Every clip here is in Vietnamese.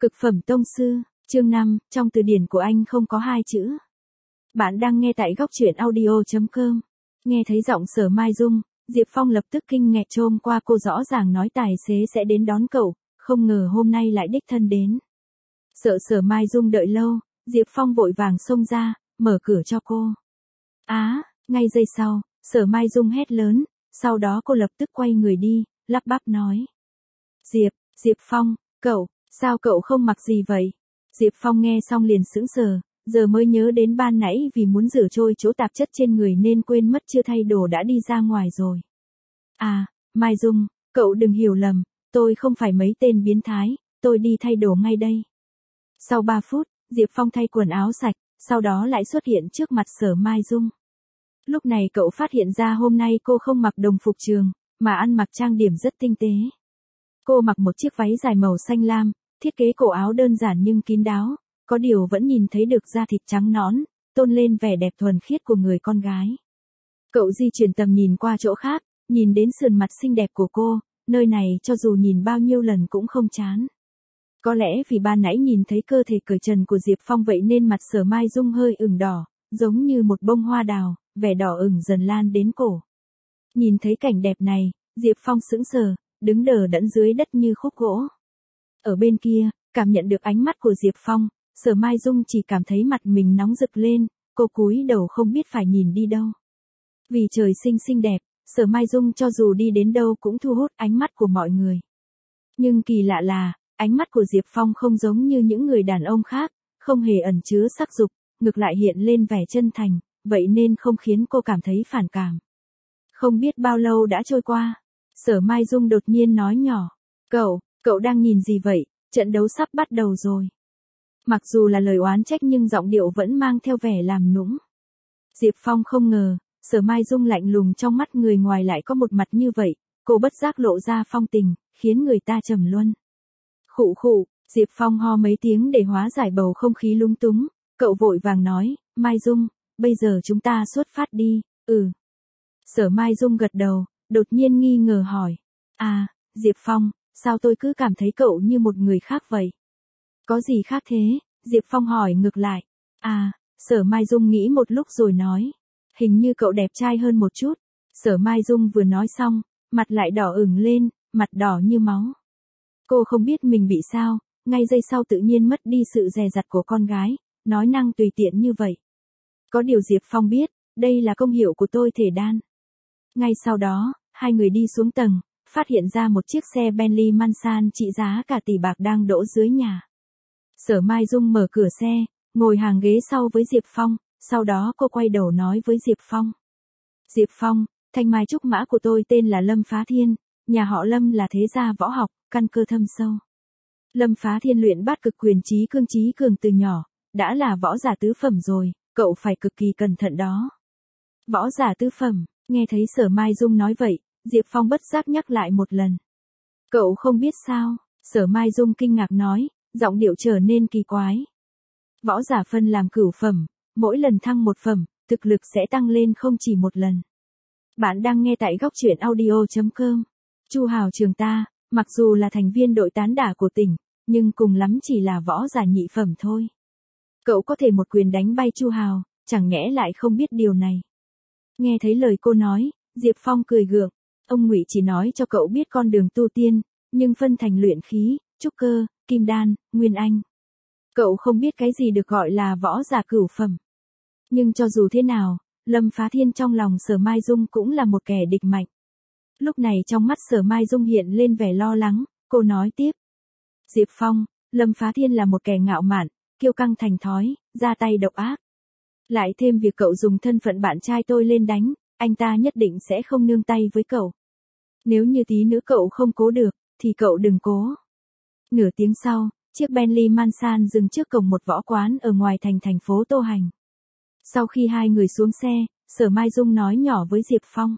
Cực phẩm tông sư, chương 5, trong từ điển của anh không có hai chữ. Bạn đang nghe tại góc truyện audio.com. Nghe thấy giọng Sở Mai Dung, Diệp Phong lập tức kinh ngạc trôm qua cô rõ ràng nói tài xế sẽ đến đón cậu, không ngờ hôm nay lại đích thân đến. Sợ Sở Mai Dung đợi lâu, Diệp Phong vội vàng xông ra, mở cửa cho cô. Ngay giây sau, Sở Mai Dung hét lớn, sau đó cô lập tức quay người đi, lắp bắp nói. Diệp Phong, sao cậu không mặc gì vậy? Diệp Phong nghe xong liền sững sờ, giờ mới nhớ đến ban nãy vì muốn rửa trôi chỗ tạp chất trên người nên quên mất chưa thay đồ đã đi ra ngoài rồi. Mai Dung, cậu đừng hiểu lầm, tôi không phải mấy tên biến thái, tôi đi thay đồ ngay đây. Sau 3 phút, Diệp Phong thay quần áo sạch, sau đó lại xuất hiện trước mặt Sở Mai Dung. Lúc này cậu phát hiện ra hôm nay cô không mặc đồng phục trường, mà ăn mặc trang điểm rất tinh tế. Cô mặc một chiếc váy dài màu xanh lam, thiết kế cổ áo đơn giản nhưng kín đáo, có điều vẫn nhìn thấy được da thịt trắng nõn, tôn lên vẻ đẹp thuần khiết của người con gái. Cậu di chuyển tầm nhìn qua chỗ khác, nhìn đến sườn mặt xinh đẹp của cô, nơi này cho dù nhìn bao nhiêu lần cũng không chán. Có lẽ vì ban nãy nhìn thấy cơ thể cởi trần của Diệp Phong vậy nên mặt Sở Mai Dung hơi ửng đỏ, giống như một bông hoa đào, vẻ đỏ ửng dần lan đến cổ. Nhìn thấy cảnh đẹp này, Diệp Phong sững sờ, đứng đờ đẫn dưới đất như khúc gỗ. Ở bên kia, cảm nhận được ánh mắt của Diệp Phong, Sở Mai Dung chỉ cảm thấy mặt mình nóng rực lên, cô cúi đầu không biết phải nhìn đi đâu. Vì trời xinh đẹp, Sở Mai Dung cho dù đi đến đâu cũng thu hút ánh mắt của mọi người. Nhưng kỳ lạ là, ánh mắt của Diệp Phong không giống như những người đàn ông khác, không hề ẩn chứa sắc dục, ngược lại hiện lên vẻ chân thành, vậy nên không khiến cô cảm thấy phản cảm. Không biết bao lâu đã trôi qua, Sở Mai Dung đột nhiên nói nhỏ, cậu đang nhìn gì vậy, trận đấu sắp bắt đầu rồi. Mặc dù là lời oán trách nhưng giọng điệu vẫn mang theo vẻ làm nũng. Diệp Phong không ngờ, Sở Mai Dung lạnh lùng trong mắt người ngoài lại có một mặt như vậy, cô bất giác lộ ra phong tình, khiến người ta trầm luân. Khụ, Diệp Phong ho mấy tiếng để hóa giải bầu không khí lung túng, cậu vội vàng nói, Mai Dung, bây giờ chúng ta xuất phát đi, Sở Mai Dung gật đầu, đột nhiên nghi ngờ hỏi, Diệp Phong, sao tôi cứ cảm thấy cậu như một người khác vậy? Có gì khác thế? Diệp Phong hỏi ngược lại. Sở Mai Dung nghĩ một lúc rồi nói, hình như cậu đẹp trai hơn một chút. Sở Mai Dung vừa nói xong, mặt lại đỏ ửng lên, mặt đỏ như máu. Cô không biết mình bị sao, ngay giây sau tự nhiên mất đi sự dè dặt của con gái, nói năng tùy tiện như vậy. Có điều Diệp Phong biết, đây là công hiệu của tôi thể đan. Ngay sau đó, hai người đi xuống tầng, phát hiện ra một chiếc xe Bentley Mansan trị giá cả tỷ bạc đang đỗ dưới nhà. Sở Mai Dung mở cửa xe, ngồi hàng ghế sau với Diệp Phong, sau đó cô quay đầu nói với Diệp Phong. Diệp Phong, thanh mai trúc mã của tôi tên là Lâm Phá Thiên, nhà họ Lâm là thế gia võ học, căn cơ thâm sâu. Lâm Phá Thiên luyện bát cực quyền trí cường từ nhỏ, đã là võ giả tứ phẩm rồi, cậu phải cực kỳ cẩn thận đó. Võ giả tứ phẩm, nghe thấy Sở Mai Dung nói vậy, Diệp Phong bất giác nhắc lại một lần. Cậu không biết sao? Sở Mai Dung kinh ngạc nói, giọng điệu trở nên kỳ quái. Võ giả phân làm cửu phẩm, mỗi lần thăng một phẩm, thực lực sẽ tăng lên không chỉ một lần. Bạn đang nghe tại góc truyện audio.com. Chu Hào Trường ta, mặc dù là thành viên đội tán đả của tỉnh, nhưng cùng lắm chỉ là võ giả nhị phẩm thôi. Cậu có thể một quyền đánh bay Chu Hào, chẳng nhẽ lại không biết điều này. Nghe thấy lời cô nói, Diệp Phong cười gượng. Ông Ngụy chỉ nói cho cậu biết con đường tu tiên, nhưng phân thành luyện khí, trúc cơ, kim đan, nguyên anh. Cậu không biết cái gì được gọi là võ giả cửu phẩm. Nhưng cho dù thế nào, Lâm Phá Thiên trong lòng Sở Mai Dung cũng là một kẻ địch mạnh. Lúc này trong mắt Sở Mai Dung hiện lên vẻ lo lắng, cô nói tiếp. Diệp Phong, Lâm Phá Thiên là một kẻ ngạo mạn, kiêu căng thành thói, ra tay độc ác. Lại thêm việc cậu dùng thân phận bạn trai tôi lên đánh, anh ta nhất định sẽ không nương tay với cậu. Nếu như tí nữa cậu không cố được, thì cậu đừng cố. Nửa tiếng sau, chiếc Bentley Mansan dừng trước cổng một võ quán ở ngoài thành phố Tô Hành. Sau khi hai người xuống xe, Sở Mai Dung nói nhỏ với Diệp Phong.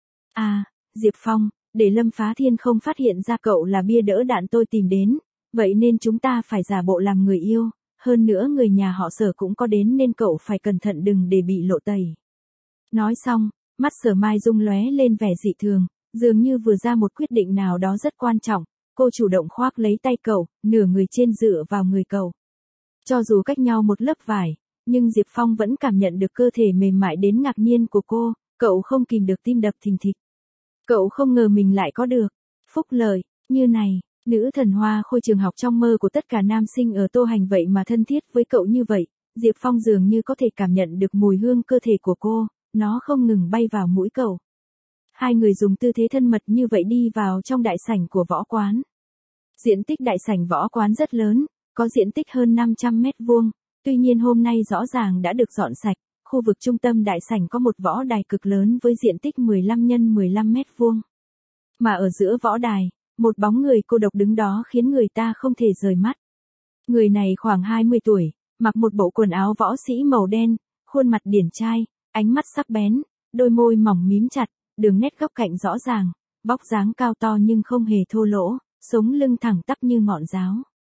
Diệp Phong, để Lâm Phá Thiên không phát hiện ra cậu là bia đỡ đạn tôi tìm đến, vậy nên chúng ta phải giả bộ làm người yêu, hơn nữa người nhà họ Sở cũng có đến nên cậu phải cẩn thận đừng để bị lộ tẩy. Nói xong, mắt Sở Mai Dung lóe lên vẻ dị thường, dường như vừa ra một quyết định nào đó rất quan trọng, cô chủ động khoác lấy tay cậu, nửa người trên dựa vào người cậu. Cho dù cách nhau một lớp vải, nhưng Diệp Phong vẫn cảm nhận được cơ thể mềm mại đến ngạc nhiên của cô, cậu không kìm được tim đập thình thịch. Cậu không ngờ mình lại có được phúc lợi như này, nữ thần hoa khôi trường học trong mơ của tất cả nam sinh ở Tô Hành vậy mà thân thiết với cậu như vậy. Diệp Phong dường như có thể cảm nhận được mùi hương cơ thể của cô, nó không ngừng bay vào mũi cậu. Hai người dùng tư thế thân mật như vậy đi vào trong đại sảnh của võ quán. Diện tích đại sảnh võ quán rất lớn, có diện tích hơn 500 mét vuông, tuy nhiên hôm nay rõ ràng đã được dọn sạch. Khu vực trung tâm đại sảnh có một võ đài cực lớn với diện tích 15 x 15 mét vuông. Mà ở giữa võ đài, một bóng người cô độc đứng đó khiến người ta không thể rời mắt. Người này khoảng 20 tuổi, mặc một bộ quần áo võ sĩ màu đen, khuôn mặt điển trai, ánh mắt sắc bén, đôi môi mỏng mím chặt, đường nét góc cạnh rõ ràng, vóc dáng cao to nhưng không hề thô lỗ, sống lưng thẳng tắp như ngọn giáo.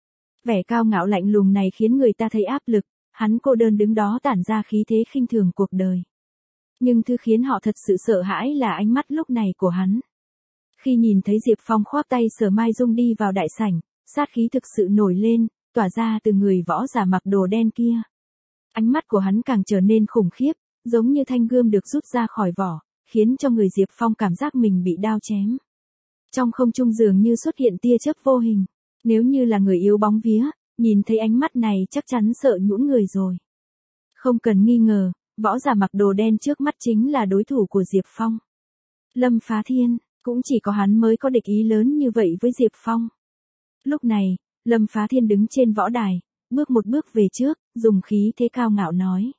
Vẻ cao ngạo lạnh lùng này khiến người ta thấy áp lực, hắn cô đơn đứng đó tản ra khí thế khinh thường cuộc đời. Nhưng thứ khiến họ thật sự sợ hãi là ánh mắt lúc này của hắn. Khi nhìn thấy Diệp Phong khoác tay Sở Mai Dung đi vào đại sảnh, sát khí thực sự nổi lên, tỏa ra từ người võ giả mặc đồ đen kia. Ánh mắt của hắn càng trở nên khủng khiếp, giống như thanh gươm được rút ra khỏi vỏ, khiến cho người Diệp Phong cảm giác mình bị đao chém. Trong không trung dường như xuất hiện tia chớp vô hình, nếu như là người yếu bóng vía, nhìn thấy ánh mắt này chắc chắn sợ nhũn người rồi. Không cần nghi ngờ, võ giả mặc đồ đen trước mắt chính là đối thủ của Diệp Phong. Lâm Phá Thiên, cũng chỉ có hắn mới có địch ý lớn như vậy với Diệp Phong. Lúc này, Lâm Phá Thiên đứng trên võ đài, bước một bước về trước, dùng khí thế cao ngạo nói.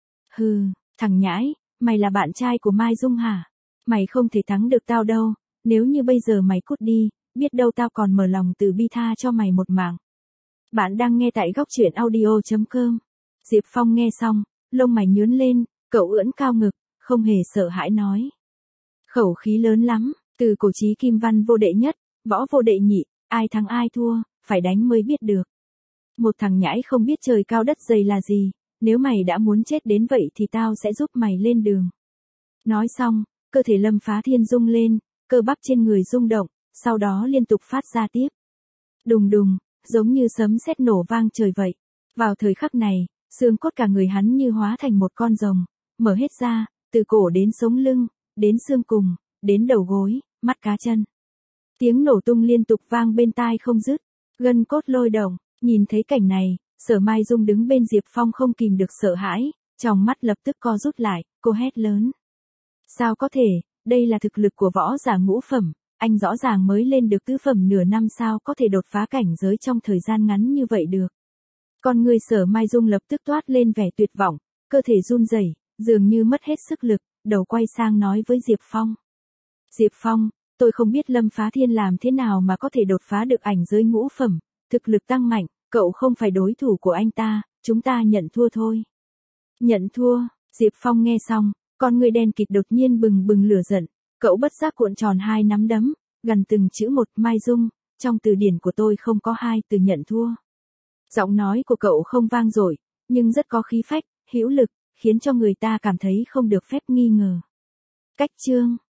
Hừ, thằng nhãi, mày là bạn trai của Mai Dung hả? Mày không thể thắng được tao đâu, nếu như bây giờ mày cút đi, biết đâu tao còn mở lòng từ bi tha cho mày một mạng. Bạn đang nghe tại góc truyện audio.com. Diệp Phong nghe xong, lông mày nhướng lên, cậu ưỡn cao ngực, không hề sợ hãi nói. Khẩu khí lớn lắm, từ cổ chí kim văn vô đệ nhất, võ vô đệ nhị, ai thắng ai thua, phải đánh mới biết được. Một thằng nhãi không biết trời cao đất dày là gì, nếu mày đã muốn chết đến vậy thì tao sẽ giúp mày lên đường. Nói xong, cơ thể Lâm Phá Thiên rung lên, cơ bắp trên người rung động, sau đó liên tục phát ra tiếp. Đùng đùng, giống như sấm sét nổ vang trời vậy. Vào thời khắc này, xương cốt cả người hắn như hóa thành một con rồng, mở hết ra, từ cổ đến sống lưng, đến xương cùng, đến đầu gối, mắt cá chân. Tiếng nổ tung liên tục vang bên tai không dứt, gân cốt lôi động, nhìn thấy cảnh này, Sở Mai Dung đứng bên Diệp Phong không kìm được sợ hãi, tròng mắt lập tức co rút lại, cô hét lớn. Sao có thể, đây là thực lực của võ giả ngũ phẩm, anh rõ ràng mới lên được tứ phẩm nửa năm sao có thể đột phá cảnh giới trong thời gian ngắn như vậy được. Con người Sở Mai Dung lập tức toát lên vẻ tuyệt vọng, cơ thể run rẩy, dường như mất hết sức lực, đầu quay sang nói với Diệp Phong. Diệp Phong, tôi không biết Lâm Phá Thiên làm thế nào mà có thể đột phá được ảnh giới ngũ phẩm, thực lực tăng mạnh, cậu không phải đối thủ của anh ta, chúng ta nhận thua thôi. Nhận thua, Diệp Phong nghe xong, con người đen kịt đột nhiên bừng bừng lửa giận, cậu bất giác cuộn tròn hai nắm đấm, gần từng chữ một. Mai Dung, trong từ điển của tôi không có hai từ nhận thua. Giọng nói của cậu không vang dội, nhưng rất có khí phách, hữu lực, khiến cho người ta cảm thấy không được phép nghi ngờ. Cách chương